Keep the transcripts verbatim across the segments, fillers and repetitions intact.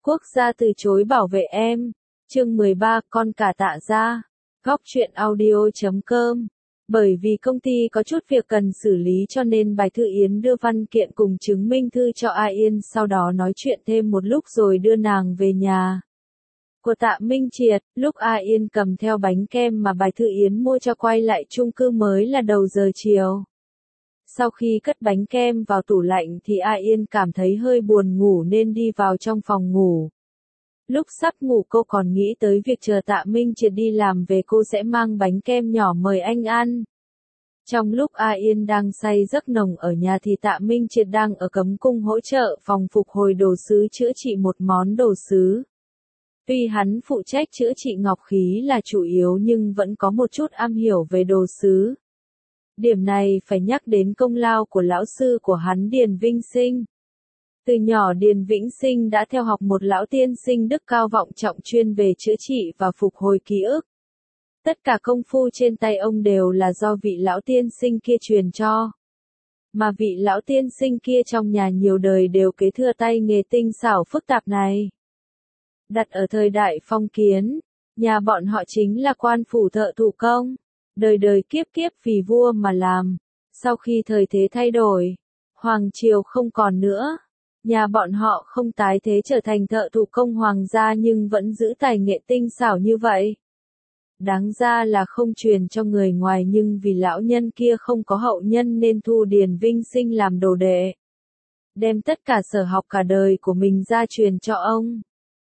Quốc gia từ chối bảo vệ em. Chương mười ba, con cả Tạ Gia. Góc truyện audio chấm com. Bởi vì công ty có chút việc cần xử lý cho nên Bạch Thư Yến đưa văn kiện cùng chứng minh thư cho A Yên, sau đó nói chuyện thêm một lúc rồi đưa nàng về nhà của Tạ Minh Triệt. Lúc A Yên cầm theo bánh kem mà Bạch Thư Yến mua cho quay lại chung cư mới là đầu giờ chiều. Sau khi cất bánh kem vào tủ lạnh thì A Yên cảm thấy hơi buồn ngủ nên đi vào trong phòng ngủ. Lúc sắp ngủ cô còn nghĩ tới việc chờ Tạ Minh Triệt đi làm về cô sẽ mang bánh kem nhỏ mời anh ăn. Trong lúc A Yên đang say giấc nồng ở nhà thì Tạ Minh Triệt đang ở cấm cung hỗ trợ phòng phục hồi đồ sứ chữa trị một món đồ sứ. Tuy hắn phụ trách chữa trị ngọc khí là chủ yếu nhưng vẫn có một chút am hiểu về đồ sứ. Điểm này phải nhắc đến công lao của lão sư của hắn Điền Vinh Sinh. Từ nhỏ Điền Vĩnh Sinh đã theo học một lão tiên sinh đức cao vọng trọng chuyên về chữa trị và phục hồi ký ức. Tất cả công phu trên tay ông đều là do vị lão tiên sinh kia truyền cho. Mà vị lão tiên sinh kia trong nhà nhiều đời đều kế thừa tay nghề tinh xảo phức tạp này. Đặt ở thời đại phong kiến, nhà bọn họ chính là quan phủ thợ thủ công. Đời đời kiếp kiếp vì vua mà làm. Sau khi thời thế thay đổi, hoàng triều không còn nữa, nhà bọn họ không tái thế trở thành thợ thủ công hoàng gia nhưng vẫn giữ tài nghệ tinh xảo như vậy. Đáng ra là không truyền cho người ngoài nhưng vì lão nhân kia không có hậu nhân nên thu Điền Vinh Sinh làm đồ đệ. Đem tất cả sở học cả đời của mình ra truyền cho ông.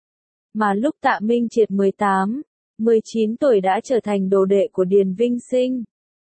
Mà lúc Tạ Minh Triệt mười tám, mười chín tuổi đã trở thành đồ đệ của Điền Vinh Sinh.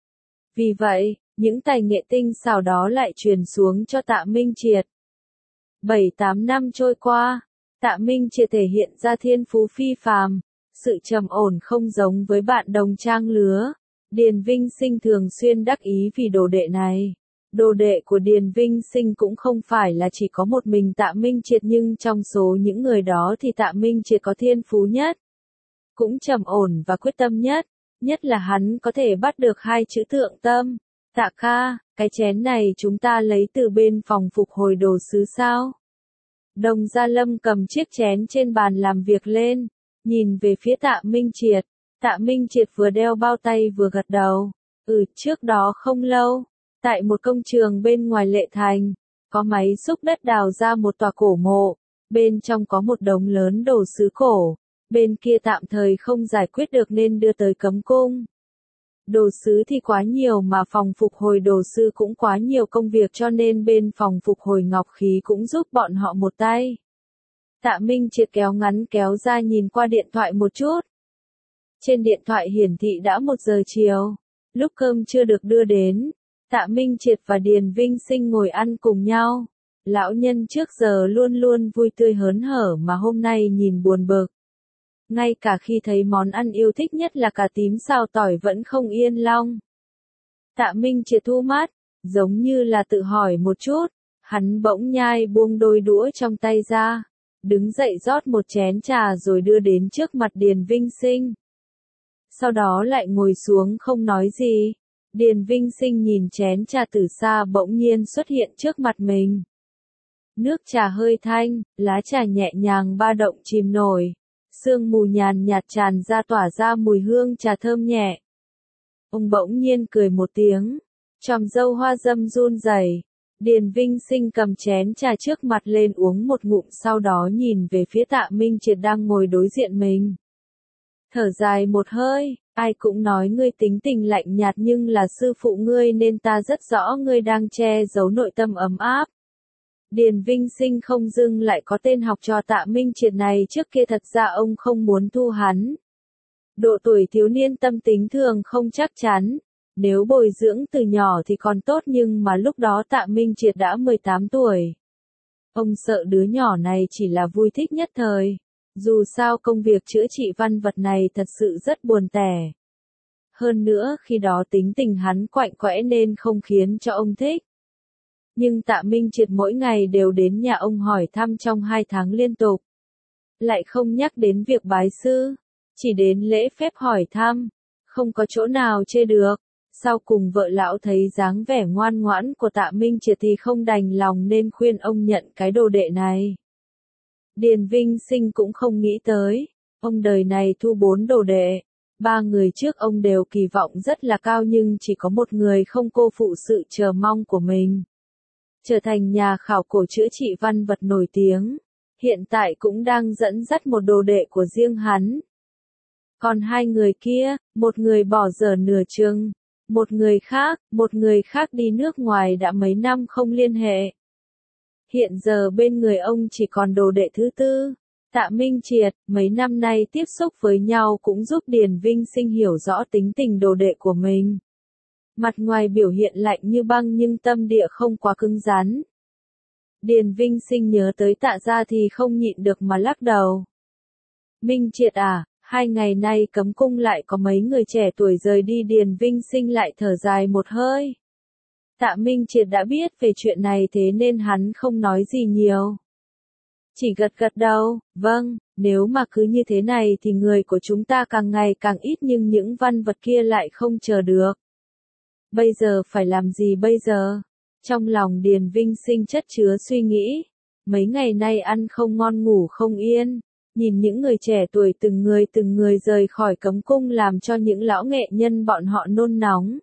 Vì vậy, những tài nghệ tinh xảo đó lại truyền xuống cho Tạ Minh Triệt. bảy tám năm trôi qua, Tạ Minh Triệt thể hiện ra thiên phú phi phàm, sự trầm ổn không giống với bạn đồng trang lứa. Điền Vinh Sinh thường xuyên đắc ý vì đồ đệ này. Đồ đệ của Điền Vinh Sinh cũng không phải là chỉ có một mình Tạ Minh Triệt nhưng trong số những người đó thì Tạ Minh Triệt có thiên phú nhất. Cũng trầm ổn và quyết tâm nhất, nhất là hắn có thể bắt được hai chữ tượng tâm. Tạ ca, cái chén này chúng ta lấy từ bên phòng phục hồi đồ sứ sao? Đồng Gia Lâm cầm chiếc chén trên bàn làm việc lên, nhìn về phía Tạ Minh Triệt. Tạ Minh Triệt vừa đeo bao tay vừa gật đầu. Ừ, trước đó không lâu, tại một công trường bên ngoài Lệ Thành, có máy xúc đất đào ra một tòa cổ mộ, bên trong có một đống lớn đồ sứ cổ. Bên kia tạm thời không giải quyết được nên đưa tới cấm cung. Đồ sứ thì quá nhiều mà phòng phục hồi đồ sứ cũng quá nhiều công việc cho nên bên phòng phục hồi ngọc khí cũng giúp bọn họ một tay. Tạ Minh Triệt kéo ngắn kéo ra nhìn qua điện thoại một chút. Trên điện thoại hiển thị đã một giờ chiều. Lúc cơm chưa được đưa đến, Tạ Minh Triệt và Điền Vinh Sinh ngồi ăn cùng nhau. Lão nhân trước giờ luôn luôn vui tươi hớn hở mà hôm nay nhìn buồn bực. Ngay cả khi thấy món ăn yêu thích nhất là cà tím xào tỏi vẫn không yên lòng. Tạ Minh Triệt thu mắt, giống như là tự hỏi một chút, hắn bỗng nhai buông đôi đũa trong tay ra, đứng dậy rót một chén trà rồi đưa đến trước mặt Điền Vinh Sinh. Sau đó lại ngồi xuống không nói gì. Điền Vinh Sinh nhìn chén trà từ xa bỗng nhiên xuất hiện trước mặt mình. Nước trà hơi thanh, lá trà nhẹ nhàng ba động chìm nổi. Sương mù nhàn nhạt tràn ra tỏa ra mùi hương trà thơm nhẹ. Ông bỗng nhiên cười một tiếng, chòm râu hoa râm run rẩy. Điền Vinh Sinh cầm chén trà trước mặt lên uống một ngụm sau đó nhìn về phía Tạ Minh Triệt đang ngồi đối diện mình. Thở dài một hơi, ai cũng nói ngươi tính tình lạnh nhạt nhưng là sư phụ ngươi nên ta rất rõ ngươi đang che giấu nội tâm ấm áp. Điền Vinh Sinh không dưng lại có tên học trò Tạ Minh Triệt này trước kia thật ra ông không muốn thu hắn. Độ tuổi thiếu niên tâm tính thường không chắc chắn, nếu bồi dưỡng từ nhỏ thì còn tốt nhưng mà lúc đó Tạ Minh Triệt đã mười tám tuổi. Ông sợ đứa nhỏ này chỉ là vui thích nhất thời, dù sao công việc chữa trị văn vật này thật sự rất buồn tẻ. Hơn nữa khi đó tính tình hắn quạnh quẽ nên không khiến cho ông thích. Nhưng Tạ Minh Triệt mỗi ngày đều đến nhà ông hỏi thăm trong hai tháng liên tục. Lại không nhắc đến việc bái sư, chỉ đến lễ phép hỏi thăm, không có chỗ nào chê được. Sau cùng vợ lão thấy dáng vẻ ngoan ngoãn của Tạ Minh Triệt thì không đành lòng nên khuyên ông nhận cái đồ đệ này. Điền Vinh Sinh cũng không nghĩ tới, ông đời này thu bốn đồ đệ, ba người trước ông đều kỳ vọng rất là cao nhưng chỉ có một người không cô phụ sự chờ mong của mình. Trở thành nhà khảo cổ chữa trị văn vật nổi tiếng, hiện tại cũng đang dẫn dắt một đồ đệ của riêng hắn. Còn hai người kia, một người bỏ dở nửa chừng, một người khác, một người khác đi nước ngoài đã mấy năm không liên hệ. Hiện giờ bên người ông chỉ còn đồ đệ thứ tư, Tạ Minh Triệt, mấy năm nay tiếp xúc với nhau cũng giúp Điền Vinh Sinh hiểu rõ tính tình đồ đệ của mình. Mặt ngoài biểu hiện lạnh như băng nhưng tâm địa không quá cứng rắn. Điền Vinh Sinh nhớ tới Tạ gia thì không nhịn được mà lắc đầu. Minh Triệt à, hai ngày nay cấm cung lại có mấy người trẻ tuổi rời đi. Điền Vinh Sinh lại thở dài một hơi. Tạ Minh Triệt đã biết về chuyện này thế nên hắn không nói gì nhiều. Chỉ gật gật đầu, vâng, nếu mà cứ như thế này thì người của chúng ta càng ngày càng ít nhưng những văn vật kia lại không chờ được. Bây giờ phải làm gì bây giờ? Trong lòng Điền Vinh Sinh chất chứa suy nghĩ. Mấy ngày nay ăn không ngon ngủ không yên. Nhìn những người trẻ tuổi từng người từng người rời khỏi cấm cung làm cho những lão nghệ nhân bọn họ nôn nóng.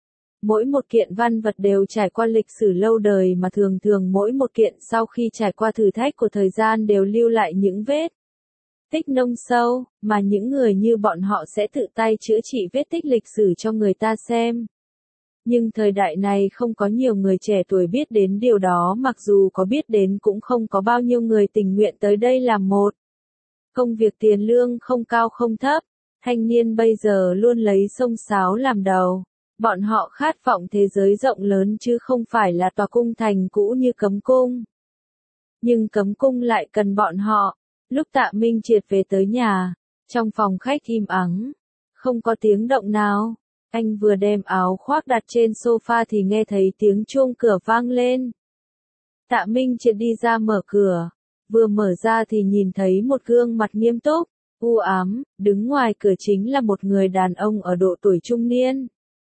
Mỗi một kiện văn vật đều trải qua lịch sử lâu đời mà thường thường mỗi một kiện sau khi trải qua thử thách của thời gian đều lưu lại những vết tích nông sâu, mà những người như bọn họ sẽ tự tay chữa trị vết tích lịch sử cho người ta xem. Nhưng thời đại này không có nhiều người trẻ tuổi biết đến điều đó, mặc dù có biết đến cũng không có bao nhiêu người tình nguyện tới đây làm một. Công việc tiền lương không cao không thấp, thanh niên bây giờ luôn lấy xông xáo làm đầu. Bọn họ khát vọng thế giới rộng lớn chứ không phải là tòa cung thành cũ như cấm cung. Nhưng cấm cung lại cần bọn họ. Lúc Tạ Minh Triệt về tới nhà, trong phòng khách im ắng, không có tiếng động nào. Anh vừa đem áo khoác đặt trên sofa thì nghe thấy tiếng chuông cửa vang lên. Tạ Minh Triệt đi ra mở cửa, vừa mở ra thì nhìn thấy một gương mặt nghiêm túc, u ám, đứng ngoài cửa chính là một người đàn ông ở độ tuổi trung niên.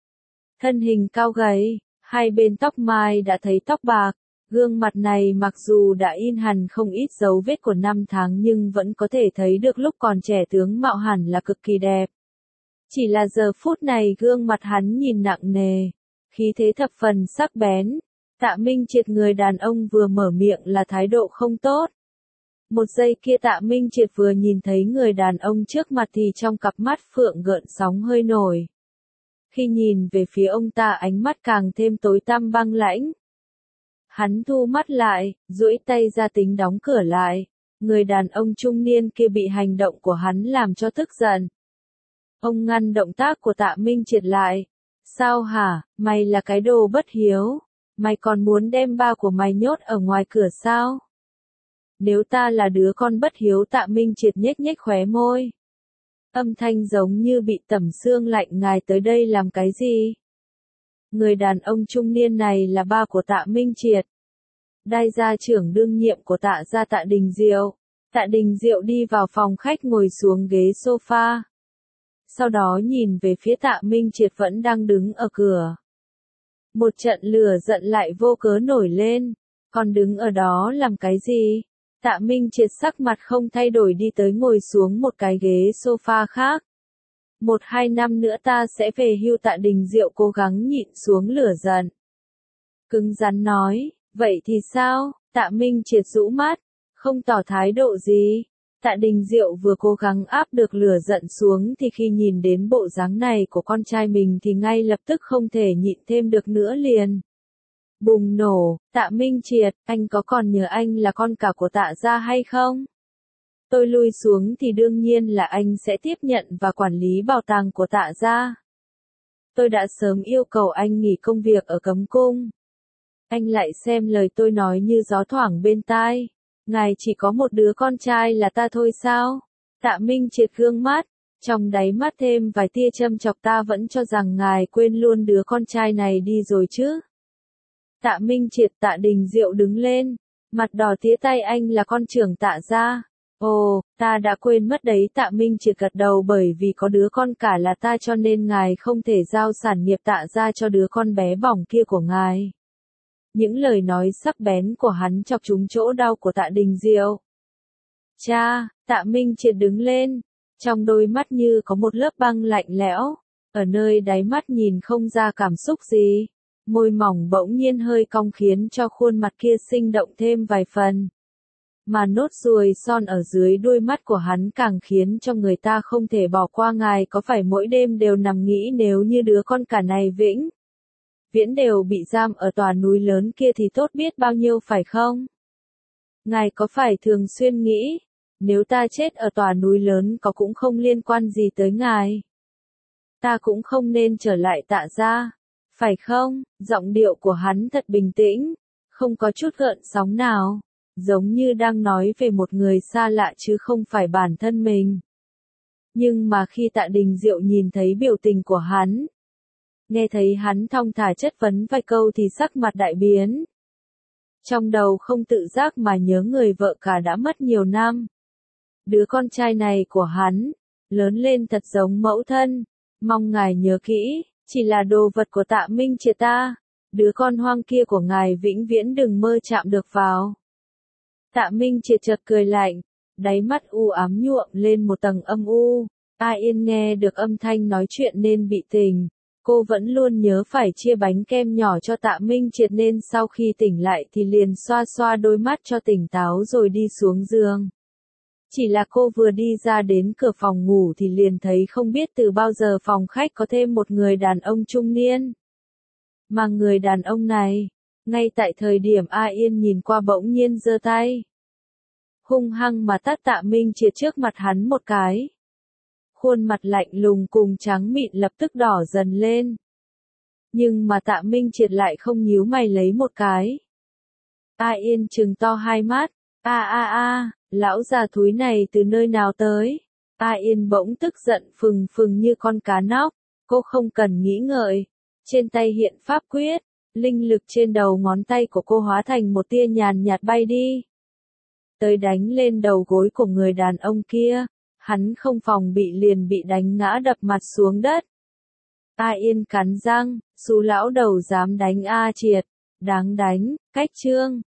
Thân hình cao gầy, hai bên tóc mai đã thấy tóc bạc, gương mặt này mặc dù đã in hằn không ít dấu vết của năm tháng nhưng vẫn có thể thấy được lúc còn trẻ tướng mạo hẳn là cực kỳ đẹp. Chỉ là giờ phút này gương mặt hắn nhìn nặng nề, khí thế thập phần sắc bén. Tạ Minh Triệt người đàn ông vừa mở miệng là thái độ không tốt. Một giây kia Tạ Minh Triệt vừa nhìn thấy người đàn ông trước mặt thì trong cặp mắt phượng gợn sóng hơi nổi. Khi nhìn về phía ông ta ánh mắt càng thêm tối tăm băng lãnh. Hắn thu mắt lại, duỗi tay ra tính đóng cửa lại. Người đàn ông trung niên kia bị hành động của hắn làm cho tức giận. Ông ngăn động tác của Tạ Minh Triệt lại. Sao hả, mày là cái đồ bất hiếu? Mày còn muốn đem ba của mày nhốt ở ngoài cửa sao? Nếu ta là đứa con bất hiếu, Tạ Minh Triệt nhếch nhếch khóe môi. Âm thanh giống như bị tẩm xương lạnh, ngài tới đây làm cái gì? Người đàn ông trung niên này là ba của Tạ Minh Triệt. Đai gia trưởng đương nhiệm của Tạ gia Tạ Đình Diệu. Tạ Đình Diệu đi vào phòng khách ngồi xuống ghế sofa. Sau đó nhìn về phía Tạ Minh Triệt vẫn đang đứng ở cửa. Một trận lửa giận lại vô cớ nổi lên. Còn đứng ở đó làm cái gì? Tạ Minh Triệt sắc mặt không thay đổi đi tới ngồi xuống một cái ghế sofa khác. Một hai năm nữa ta sẽ về hưu. Tạ Đình Diệu cố gắng nhịn xuống lửa giận. Cứng rắn nói, vậy thì sao? Tạ Minh Triệt rũ mắt, không tỏ thái độ gì. Tạ Đình Diệu vừa cố gắng áp được lửa giận xuống thì khi nhìn đến bộ dáng này của con trai mình thì ngay lập tức không thể nhịn thêm được nữa liền. Bùng nổ, Tạ Minh Triệt, anh có còn nhớ anh là con cả của Tạ gia hay không? Tôi lui xuống thì đương nhiên là anh sẽ tiếp nhận và quản lý bảo tàng của Tạ gia. Tôi đã sớm yêu cầu anh nghỉ công việc ở cấm cung. Anh lại xem lời tôi nói như gió thoảng bên tai. Ngài chỉ có một đứa con trai là ta thôi sao? Tạ Minh Triệt gương mắt, trong đáy mắt thêm vài tia châm chọc, ta vẫn cho rằng ngài quên luôn đứa con trai này đi rồi chứ. Tạ Minh Triệt. Tạ Đình Diệu đứng lên, mặt đỏ tía, tay anh là con trưởng Tạ gia. Ồ, ta đã quên mất đấy. Tạ Minh Triệt gật đầu, bởi vì có đứa con cả là ta cho nên ngài không thể giao sản nghiệp Tạ gia cho đứa con bé bỏng kia của ngài. Những lời nói sắc bén của hắn chọc trúng chỗ đau của Tạ Đình Diệu. Cha, Tạ Minh Triệt đứng lên, trong đôi mắt như có một lớp băng lạnh lẽo, ở nơi đáy mắt nhìn không ra cảm xúc gì. Môi mỏng bỗng nhiên hơi cong khiến cho khuôn mặt kia sinh động thêm vài phần. Mà nốt ruồi son ở dưới đôi mắt của hắn càng khiến cho người ta không thể bỏ qua. Ngài có phải mỗi đêm đều nằm nghĩ nếu như đứa con cả này vĩnh viễn đều bị giam ở tòa núi lớn kia thì tốt biết bao nhiêu phải không? Ngài có phải thường xuyên nghĩ, nếu ta chết ở tòa núi lớn có cũng không liên quan gì tới ngài? Ta cũng không nên trở lại Tạ gia, phải không? Giọng điệu của hắn thật bình tĩnh, không có chút gợn sóng nào, giống như đang nói về một người xa lạ chứ không phải bản thân mình. Nhưng mà khi Tạ Đình Diệu nhìn thấy biểu tình của hắn, nghe thấy hắn thong thả chất vấn vài câu thì sắc mặt đại biến. Trong đầu không tự giác mà nhớ người vợ cả đã mất nhiều năm. Đứa con trai này của hắn, lớn lên thật giống mẫu thân, mong ngài nhớ kỹ, chỉ là đồ vật của Tạ Minh Triệt ta, đứa con hoang kia của ngài vĩnh viễn đừng mơ chạm được vào. Tạ Minh Triệt chợt cười lạnh, đáy mắt u ám nhuộm lên một tầng âm u. A Yên nghe được âm thanh nói chuyện nên bị tỉnh. Cô vẫn luôn nhớ phải chia bánh kem nhỏ cho Tạ Minh Triệt nên sau khi tỉnh lại thì liền xoa xoa đôi mắt cho tỉnh táo rồi đi xuống giường. Chỉ là cô vừa đi ra đến cửa phòng ngủ thì liền thấy không biết từ bao giờ phòng khách có thêm một người đàn ông trung niên. Mà người đàn ông này, ngay tại thời điểm A Yên nhìn qua bỗng nhiên giơ tay, hung hăng mà tát Tạ Minh Triệt trước mặt hắn một cái. Khuôn mặt lạnh lùng cùng trắng mịn lập tức đỏ dần lên. Nhưng mà Tạ Minh Triệt lại không nhíu mày lấy một cái. A Yên trừng to hai mắt, a a a, lão già thúi này từ nơi nào tới? A Yên bỗng tức giận phừng phừng như con cá nóc, cô không cần nghĩ ngợi. Trên tay hiện pháp quyết, linh lực trên đầu ngón tay của cô hóa thành một tia nhàn nhạt bay đi. Tới đánh lên đầu gối của người đàn ông kia. Hắn không phòng bị liền bị đánh ngã đập mặt xuống đất. A Yên cắn răng, xú lão đầu dám đánh A Triệt, đáng đánh, cách trương.